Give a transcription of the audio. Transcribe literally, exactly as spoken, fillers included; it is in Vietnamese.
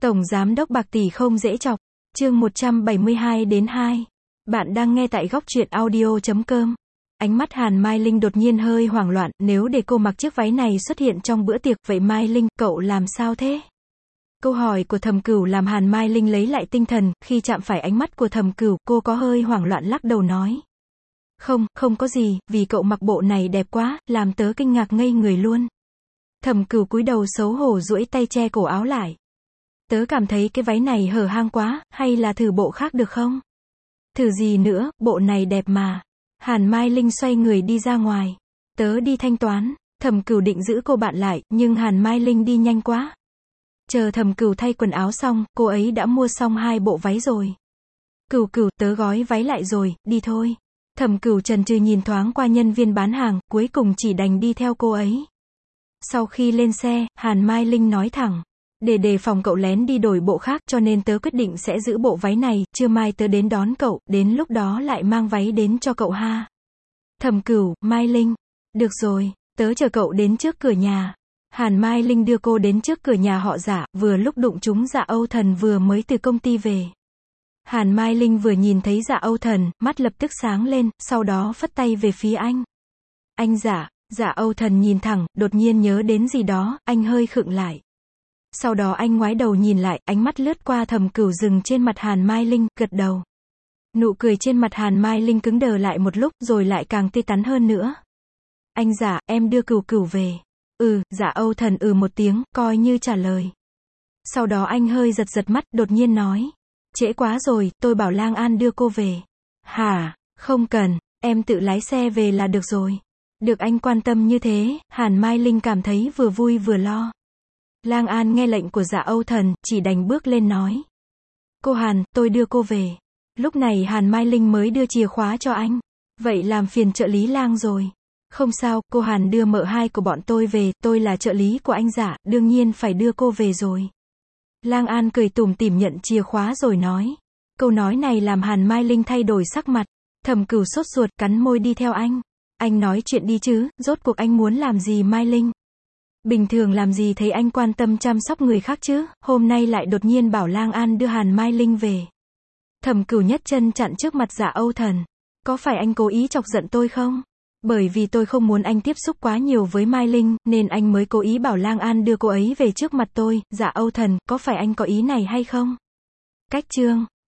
Tổng giám đốc bạc tỷ không dễ chọc. Chương một trăm bảy mươi hai đến hai. Bạn đang nghe tại góc truyện audio chấm com. Ánh mắt Hàn Mai Linh đột nhiên hơi hoảng loạn, nếu để cô mặc chiếc váy này xuất hiện trong bữa tiệc, vậy Mai Linh, cậu làm sao thế? Câu hỏi của Thẩm Cửu làm Hàn Mai Linh lấy lại tinh thần, khi chạm phải ánh mắt của Thẩm Cửu, cô có hơi hoảng loạn lắc đầu nói. Không, không có gì, vì cậu mặc bộ này đẹp quá, làm tớ kinh ngạc ngây người luôn. Thẩm Cửu cúi đầu xấu hổ duỗi tay che cổ áo lại. Tớ cảm thấy cái váy này hở hang quá, hay là thử bộ khác được không? Thử gì nữa, bộ này đẹp mà. Hàn Mai Linh xoay người đi ra ngoài. Tớ đi thanh toán. Thẩm Cửu định giữ cô bạn lại, nhưng Hàn Mai Linh đi nhanh quá. Chờ Thẩm Cửu thay quần áo xong, cô ấy đã mua xong hai bộ váy rồi. Cửu Cửu, tớ gói váy lại rồi, đi thôi. Thẩm Cửu chần chừ nhìn thoáng qua nhân viên bán hàng, cuối cùng chỉ đành đi theo cô ấy. Sau khi lên xe, Hàn Mai Linh nói thẳng. Để đề phòng cậu lén đi đổi bộ khác, cho nên tớ quyết định sẽ giữ bộ váy này, trưa mai tớ đến đón cậu, đến lúc đó lại mang váy đến cho cậu ha. Thẩm Cửu, Mai Linh. Được rồi, tớ chờ cậu đến trước cửa nhà. Hàn Mai Linh đưa cô đến trước cửa nhà họ Dạ, vừa lúc đụng trúng Dạ Âu Thần vừa mới từ công ty về. Hàn Mai Linh vừa nhìn thấy Dạ Âu Thần, mắt lập tức sáng lên, sau đó phất tay về phía anh. Anh Dạ. Dạ Âu Thần nhìn thẳng, đột nhiên nhớ đến gì đó, anh hơi khựng lại. Sau đó anh ngoái đầu nhìn lại, ánh mắt lướt qua Thẩm Cửu dừng trên mặt Hàn Mai Linh, gật đầu. Nụ cười trên mặt Hàn Mai Linh cứng đờ lại một lúc, rồi lại càng tươi tắn hơn nữa. Anh Dạ, em đưa Cửu Cửu về. Ừ, Dạ Âu Thần ừ một tiếng, coi như trả lời. Sau đó anh hơi giật giật mắt, đột nhiên nói. Trễ quá rồi, tôi bảo Lang An đưa cô về. Hả, không cần, em tự lái xe về là được rồi. Được anh quan tâm như thế, Hàn Mai Linh cảm thấy vừa vui vừa lo. Lang An nghe lệnh của Dạ Âu Thần, chỉ đành bước lên nói. Cô Hàn, tôi đưa cô về. Lúc này Hàn Mai Linh mới đưa chìa khóa cho anh. Vậy làm phiền trợ lý Lang rồi. Không sao, cô Hàn đưa mợ hai của bọn tôi về, tôi là trợ lý của anh Dạ, đương nhiên phải đưa cô về rồi. Lang An cười tủm tỉm nhận chìa khóa rồi nói. Câu nói này làm Hàn Mai Linh thay đổi sắc mặt. Thẩm Cửu sốt ruột, cắn môi đi theo anh. Anh nói chuyện đi chứ, rốt cuộc anh muốn làm gì Mai Linh? Bình thường làm gì thấy anh quan tâm chăm sóc người khác chứ, hôm nay lại đột nhiên bảo Lang An đưa Hàn Mai Linh về. Thẩm Cửu nhất chân chặn trước mặt Dạ Âu Thần. Có phải anh cố ý chọc giận tôi không? Bởi vì tôi không muốn anh tiếp xúc quá nhiều với Mai Linh, nên anh mới cố ý bảo Lang An đưa cô ấy về trước mặt tôi. Dạ Âu Thần, có phải anh có ý này hay không? Cách chương.